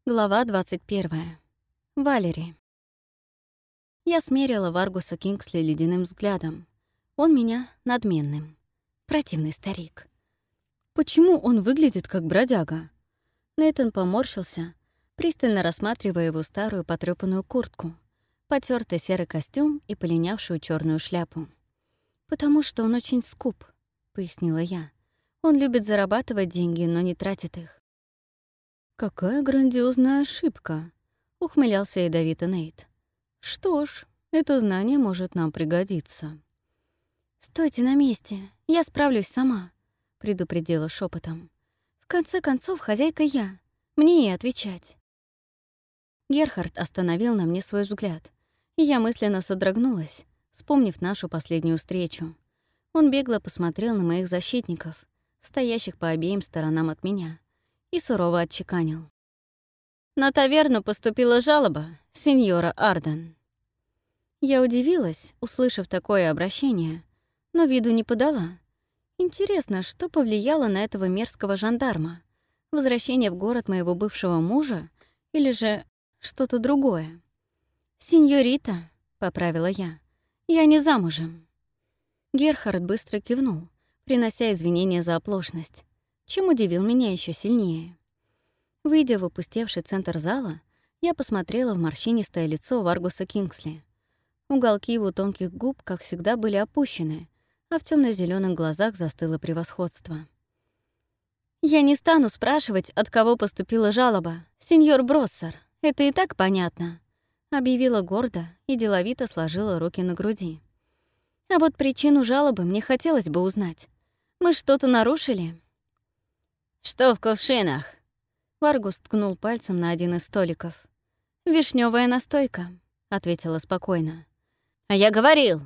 Глава 21. Валери. Я смерила Варгуса Кингсли ледяным взглядом. Он меня надменным. Противный старик. Почему он выглядит как бродяга? Нейтан поморщился, пристально рассматривая его старую потрёпанную куртку, потёртый серый костюм и полинявшую чёрную шляпу. «Потому что он очень скуп», — пояснила я. «Он любит зарабатывать деньги, но не тратит их». «Какая грандиозная ошибка!» — ухмылялся ядовито Нейт. «Что ж, это знание может нам пригодиться». «Стойте на месте, я справлюсь сама», — предупредила шепотом. «В конце концов, хозяйка я. Мне и отвечать». Герхард остановил на мне свой взгляд, и я мысленно содрогнулась, вспомнив нашу последнюю встречу. Он бегло посмотрел на моих защитников, стоящих по обеим сторонам от меня, и сурово отчеканил. «На таверну поступила жалоба, сеньора Арден». Я удивилась, услышав такое обращение, но виду не подала. Интересно, что повлияло на этого мерзкого жандарма? Возвращение в город моего бывшего мужа или же что-то другое? «Сеньорита», — поправила я, — «я не замужем». Герхард быстро кивнул, принося извинения за оплошность, чем удивил меня еще сильнее. Выйдя в опустевший центр зала, я посмотрела в морщинистое лицо Варгуса Кингсли. Уголки его тонких губ, как всегда, были опущены, а в темно-зеленых глазах застыло превосходство. «Я не стану спрашивать, от кого поступила жалоба, сеньор Броссер, это и так понятно», — объявила гордо и деловито сложила руки на груди. «А вот причину жалобы мне хотелось бы узнать. Мы что-то нарушили?» «Что в кувшинах?» Варгус ткнул пальцем на один из столиков. «Вишнёвая настойка», — ответила спокойно. «А я говорил!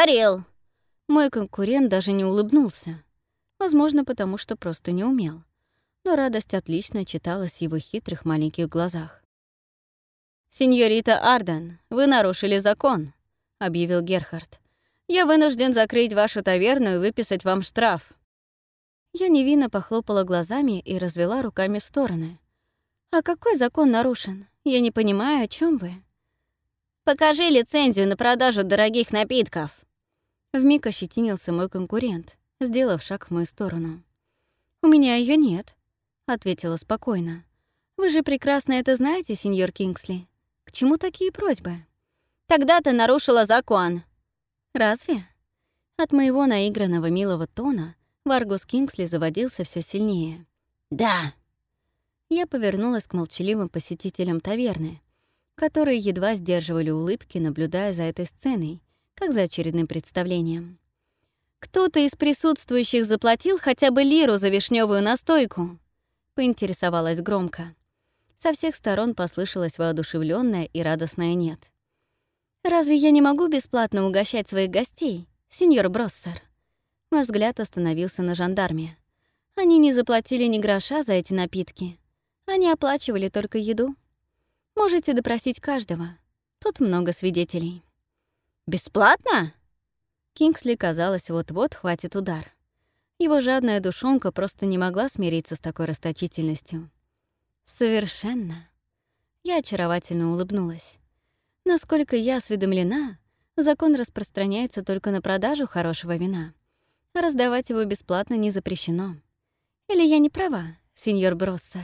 Мой конкурент даже не улыбнулся. Возможно, потому что просто не умел. Но радость отлично читалась в его хитрых маленьких глазах. «Сеньорита Арден, вы нарушили закон», — объявил Герхард. «Я вынужден закрыть вашу таверну и выписать вам штраф». Я невинно похлопала глазами и развела руками в стороны. «А какой закон нарушен? Я не понимаю, о чем вы?» «Покажи лицензию на продажу дорогих напитков!» Вмиг ощетинился мой конкурент, сделав шаг в мою сторону. «У меня ее нет», — ответила спокойно. «Вы же прекрасно это знаете, сеньор Кингсли. К чему такие просьбы?» «Тогда ты нарушила закон». «Разве?» От моего наигранного милого тона Варгус Кингсли заводился все сильнее. «Да». Я повернулась к молчаливым посетителям таверны, которые едва сдерживали улыбки, наблюдая за этой сценой, как за очередным представлением. «Кто-то из присутствующих заплатил хотя бы лиру за вишневую настойку?» — поинтересовалась громко. Со всех сторон послышалось воодушевленное и радостное «нет». «Разве я не могу бесплатно угощать своих гостей, сеньор Броссер?» Мой взгляд остановился на жандарме. Они не заплатили ни гроша за эти напитки. Они оплачивали только еду. Можете допросить каждого. Тут много свидетелей. «Бесплатно?» Кингсли, казалось, вот-вот хватит удар. Его жадная душонка просто не могла смириться с такой расточительностью. «Совершенно». Я очаровательно улыбнулась. Насколько я осведомлена, закон распространяется только на продажу хорошего вина. Раздавать его бесплатно не запрещено. Или я не права, сеньор Броссер?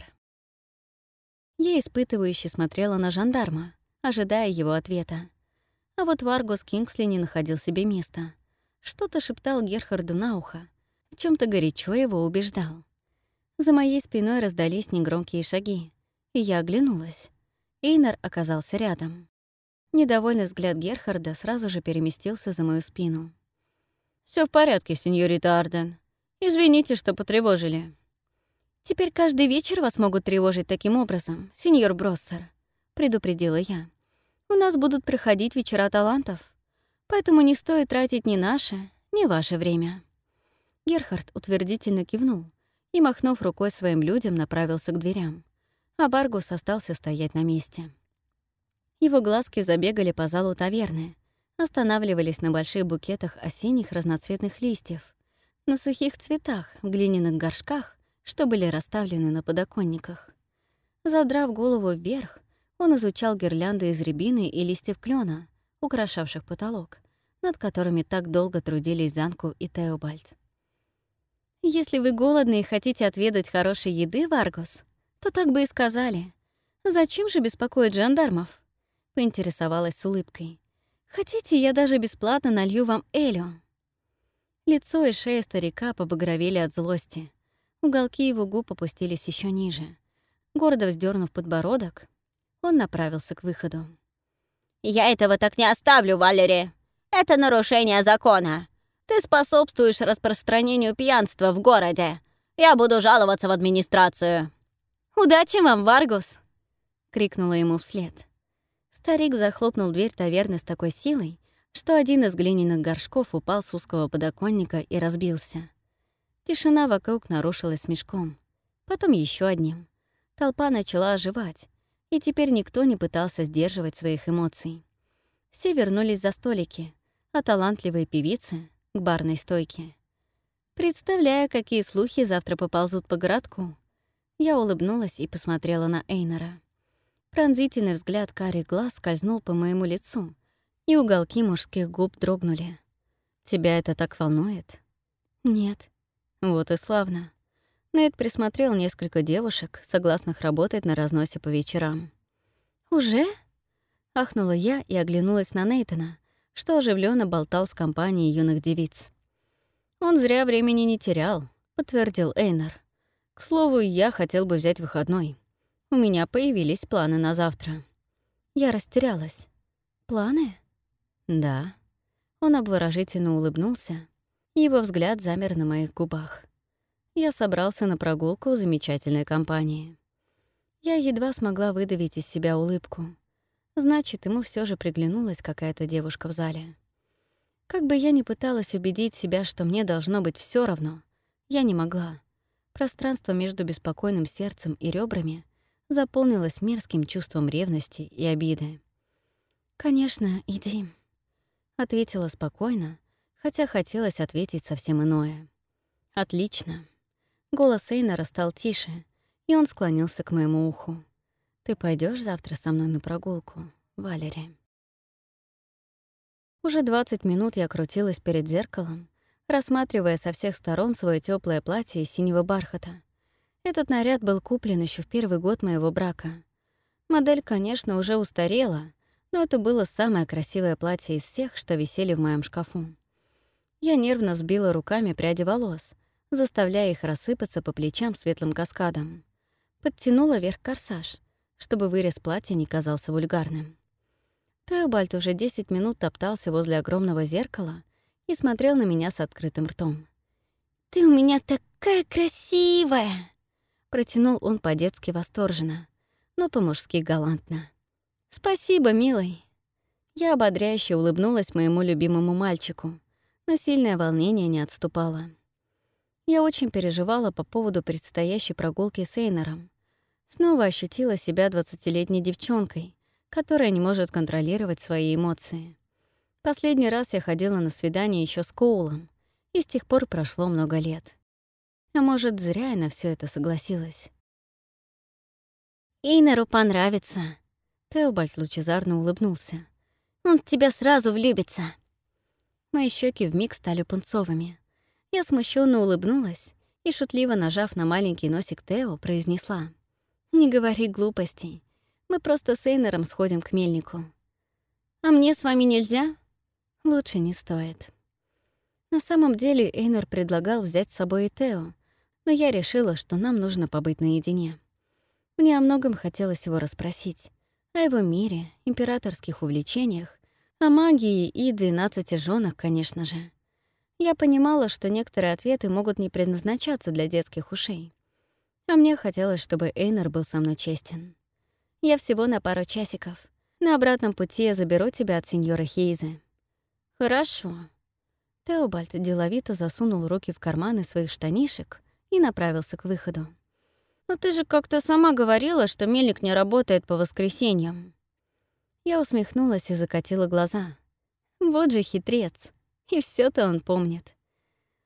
Я испытывающе смотрела на жандарма, ожидая его ответа. А вот Варгус Кингсли не находил себе места. Что-то шептал Герхарду на ухо, в чем то горячо его убеждал. За моей спиной раздались негромкие шаги, и я оглянулась. Эйнар оказался рядом. Недовольный взгляд Герхарда сразу же переместился за мою спину. «Всё в порядке, сеньорита Арден. Извините, что потревожили». «Теперь каждый вечер вас могут тревожить таким образом, сеньор Броссер», — предупредила я. «У нас будут проходить вечера талантов, поэтому не стоит тратить ни наше, ни ваше время». Герхард утвердительно кивнул и, махнув рукой своим людям, направился к дверям, а Варгус остался стоять на месте. Его глазки забегали по залу таверны, останавливались на больших букетах осенних разноцветных листьев, на сухих цветах в глиняных горшках, что были расставлены на подоконниках. Задрав голову вверх, он изучал гирлянды из рябины и листьев клёна, украшавших потолок, над которыми так долго трудились Занку и Теобальд. «Если вы голодны и хотите отведать хорошей еды, Варгус, то так бы и сказали. Зачем же беспокоить жандармов?» — поинтересовалась с улыбкой. «Хотите, я даже бесплатно налью вам элю?» Лицо и шея старика побагровели от злости. Уголки его губ опустились еще ниже. Гордо вздернув подбородок, он направился к выходу. «Я этого так не оставлю, Валери! Это нарушение закона! Ты способствуешь распространению пьянства в городе! Я буду жаловаться в администрацию!» «Удачи вам, Варгус!» — крикнула ему вслед. Старик захлопнул дверь таверны с такой силой, что один из глиняных горшков упал с узкого подоконника и разбился. Тишина вокруг нарушилась смешком, потом еще одним. Толпа начала оживать, и теперь никто не пытался сдерживать своих эмоций. Все вернулись за столики, а талантливые певицы — к барной стойке. Представляя, какие слухи завтра поползут по городку, я улыбнулась и посмотрела на Эйнора. Пронзительный взгляд карих глаз скользнул по моему лицу, и уголки мужских губ дрогнули. «Тебя это так волнует?» «Нет». «Вот и славно». Нейт присмотрел несколько девушек, согласных работать на разносе по вечерам. «Уже?» — ахнула я и оглянулась на Нейтана, что оживленно болтал с компанией юных девиц. «Он зря времени не терял», — подтвердил Эйнар. «К слову, я хотел бы взять выходной. У меня появились планы на завтра». Я растерялась. «Планы?» «Да». Он обворожительно улыбнулся, и его взгляд замер на моих губах. Я собрался на прогулку в замечательной компании. Я едва смогла выдавить из себя улыбку. Значит, ему все же приглянулась какая-то девушка в зале. Как бы я ни пыталась убедить себя, что мне должно быть все равно, я не могла. Пространство между беспокойным сердцем и ребрами заполнилось мерзким чувством ревности и обиды. «Конечно, иди», — ответила спокойно, хотя хотелось ответить совсем иное. «Отлично». Голос Эйнара стал тише, и он склонился к моему уху. «Ты пойдешь завтра со мной на прогулку, Валери?» Уже 20 минут я крутилась перед зеркалом, рассматривая со всех сторон свое теплое платье из синего бархата. Этот наряд был куплен еще в первый год моего брака. Модель, конечно, уже устарела, но это было самое красивое платье из всех, что висели в моем шкафу. Я нервно взбила руками пряди волос, заставляя их рассыпаться по плечам светлым каскадом. Подтянула вверх корсаж, чтобы вырез платья не казался вульгарным. Теобальд уже 10 минут топтался возле огромного зеркала и смотрел на меня с открытым ртом. «Ты у меня такая красивая!» Протянул он по-детски восторженно, но по-мужски галантно. «Спасибо, милый!» Я ободряюще улыбнулась моему любимому мальчику, но сильное волнение не отступало. Я очень переживала по поводу предстоящей прогулки с Эйнором. Снова ощутила себя 20-летней девчонкой, которая не может контролировать свои эмоции. Последний раз я ходила на свидание еще с Коулом, и с тех пор прошло много лет. А может, зря я на все это согласилась. «Эйнору понравится», — Теобальд лучезарно улыбнулся. «Он в тебя сразу влюбится». Мои щеки вмиг стали пунцовыми. Я смущенно улыбнулась и, шутливо нажав на маленький носик Тео, произнесла: «Не говори глупостей. Мы просто с Эйнором сходим к мельнику». «А мне с вами нельзя?» «Лучше не стоит». На самом деле Эйнор предлагал взять с собой и Тео, но я решила, что нам нужно побыть наедине. Мне о многом хотелось его расспросить. О его мире, императорских увлечениях, о магии и 12 жёнах, конечно же. Я понимала, что некоторые ответы могут не предназначаться для детских ушей. А мне хотелось, чтобы Эйнор был со мной честен. «Я всего на пару часиков. На обратном пути я заберу тебя от сеньора Хейзы». «Хорошо». Теобальд деловито засунул руки в карманы своих штанишек и направился к выходу. «Но ты же как-то сама говорила, что мельник не работает по воскресеньям». Я усмехнулась и закатила глаза. Вот же хитрец. И все-то он помнит.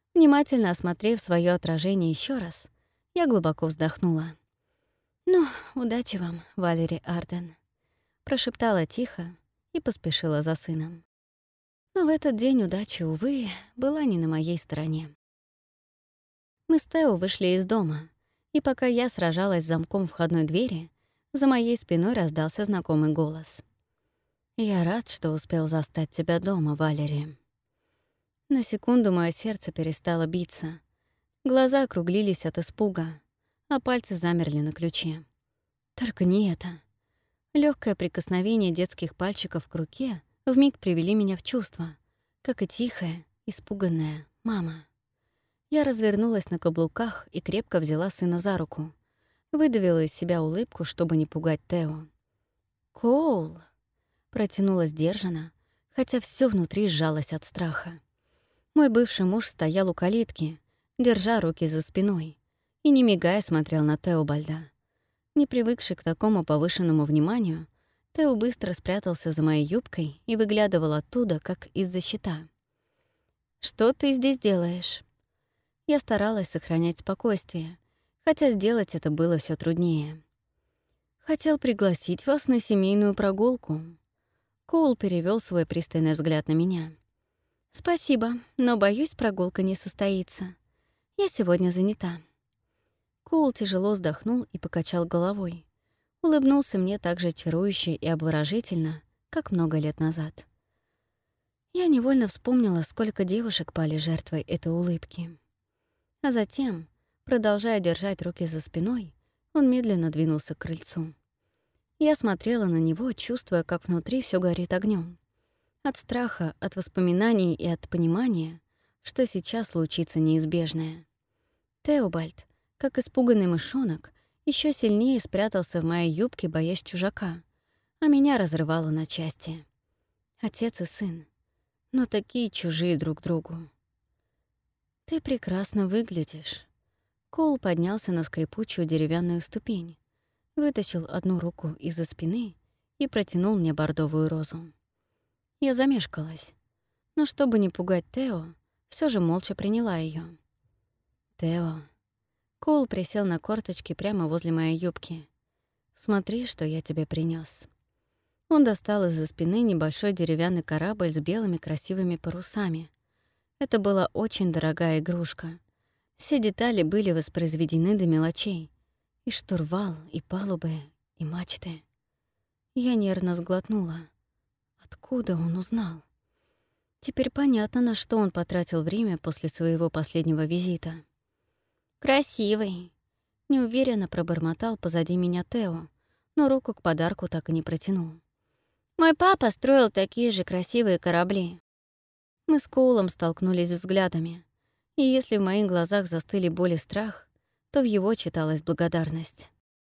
Внимательно осмотрев свое отражение еще раз, я глубоко вздохнула. «Ну, удачи вам, Валери Арден», — прошептала тихо и поспешила за сыном. Но в этот день удача, увы, была не на моей стороне. Мы с Тео вышли из дома, и пока я сражалась с замком входной двери, за моей спиной раздался знакомый голос. «Я рад, что успел застать тебя дома, Валери». На секунду мое сердце перестало биться. Глаза округлились от испуга, а пальцы замерли на ключе. Только не это. Лёгкое прикосновение детских пальчиков к руке вмиг привели меня в чувство, как и тихая, испуганная мама. Я развернулась на каблуках и крепко взяла сына за руку. Выдавила из себя улыбку, чтобы не пугать Тео. «Коул!» — протянула сдержанно, хотя все внутри сжалось от страха. Мой бывший муж стоял у калитки, держа руки за спиной, и, не мигая, смотрел на Теобальда. Не привыкший к такому повышенному вниманию, Тео быстро спрятался за моей юбкой и выглядывал оттуда, как из-за щита. «Что ты здесь делаешь?» Я старалась сохранять спокойствие, хотя сделать это было все труднее. «Хотел пригласить вас на семейную прогулку». Коул перевел свой пристальный взгляд на меня. «Спасибо, но, боюсь, прогулка не состоится. Я сегодня занята». Коул тяжело вздохнул и покачал головой. Улыбнулся мне так же чарующе и обворожительно, как много лет назад. Я невольно вспомнила, сколько девушек пали жертвой этой улыбки. А затем, продолжая держать руки за спиной, он медленно двинулся к крыльцу. Я смотрела на него, чувствуя, как внутри все горит огнем. От страха, от воспоминаний и от понимания, что сейчас случится неизбежное. Теобальд, как испуганный мышонок, еще сильнее спрятался в моей юбке, боясь чужака, а меня разрывало на части. Отец и сын, но такие чужие друг другу. «Ты прекрасно выглядишь». Коул поднялся на скрипучую деревянную ступень, вытащил одну руку из-за спины и протянул мне бордовую розу. Я замешкалась, но чтобы не пугать Тео, все же молча приняла ее. «Тео». Коул присел на корточки прямо возле моей юбки. «Смотри, что я тебе принес. Он достал из-за спины небольшой деревянный корабль с белыми красивыми парусами. Это была очень дорогая игрушка. Все детали были воспроизведены до мелочей. И штурвал, и палубы, и мачты. Я нервно сглотнула. Откуда он узнал? Теперь понятно, на что он потратил время после своего последнего визита. «Красивый», — неуверенно пробормотал позади меня Тео, но руку к подарку так и не протянул. «Мой папа строил такие же красивые корабли». Мы с Коулом столкнулись взглядами, и если в моих глазах застыли боль и страх, то в его читалась благодарность.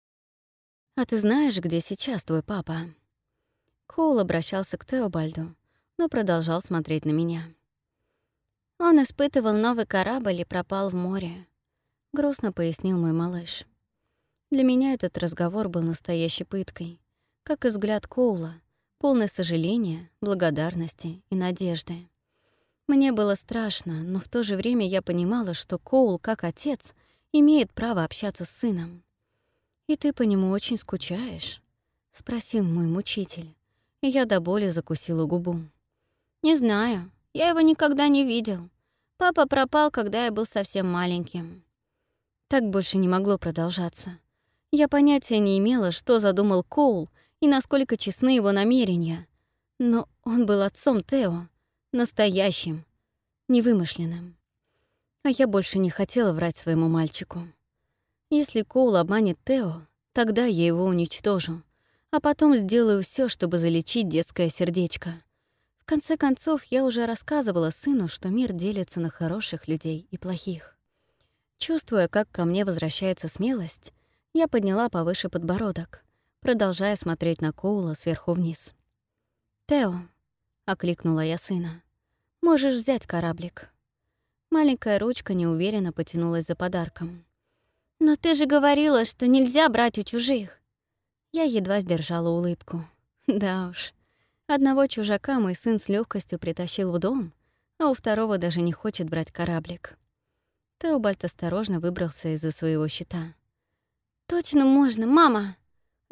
«А ты знаешь, где сейчас твой папа?» Коул обращался к Теобальду, но продолжал смотреть на меня. «Он испытывал новый корабль и пропал в море», — грустно пояснил мой малыш. Для меня этот разговор был настоящей пыткой, как и взгляд Коула, полный сожаления, благодарности и надежды. Мне было страшно, но в то же время я понимала, что Коул, как отец, имеет право общаться с сыном. «И ты по нему очень скучаешь?» — спросил мой мучитель, и я до боли закусила губу. «Не знаю, я его никогда не видел. Папа пропал, когда я был совсем маленьким». Так больше не могло продолжаться. Я понятия не имела, что задумал Коул и насколько честны его намерения. Но он был отцом Тео, настоящим, невымышленным. А я больше не хотела врать своему мальчику. Если Коул обманет Тео, тогда я его уничтожу, а потом сделаю все, чтобы залечить детское сердечко. В конце концов, я уже рассказывала сыну, что мир делится на хороших людей и плохих. Чувствуя, как ко мне возвращается смелость, я подняла повыше подбородок, продолжая смотреть на Коула сверху вниз. «Тео», — окликнула я сына, — «можешь взять кораблик». Маленькая ручка неуверенно потянулась за подарком. «Но ты же говорила, что нельзя брать у чужих». Я едва сдержала улыбку. Да уж, одного чужака мой сын с легкостью притащил в дом, а у второго даже не хочет брать кораблик. Теобальд осторожно выбрался из-за своего щита. «Точно можно, мама!»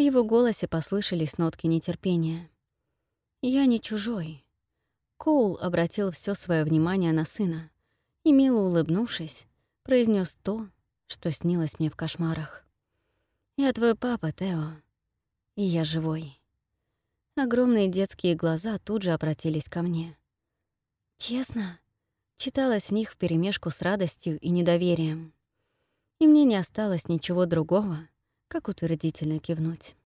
его голосе послышались нотки нетерпения. «Я не чужой». Коул обратил все свое внимание на сына и, мило улыбнувшись, произнес то, что снилось мне в кошмарах. «Я твой папа, Тео, и я живой». Огромные детские глаза тут же обратились ко мне. «Честно?» Читалось в них вперемешку с радостью и недоверием. И мне не осталось ничего другого, как утвердительно кивнуть.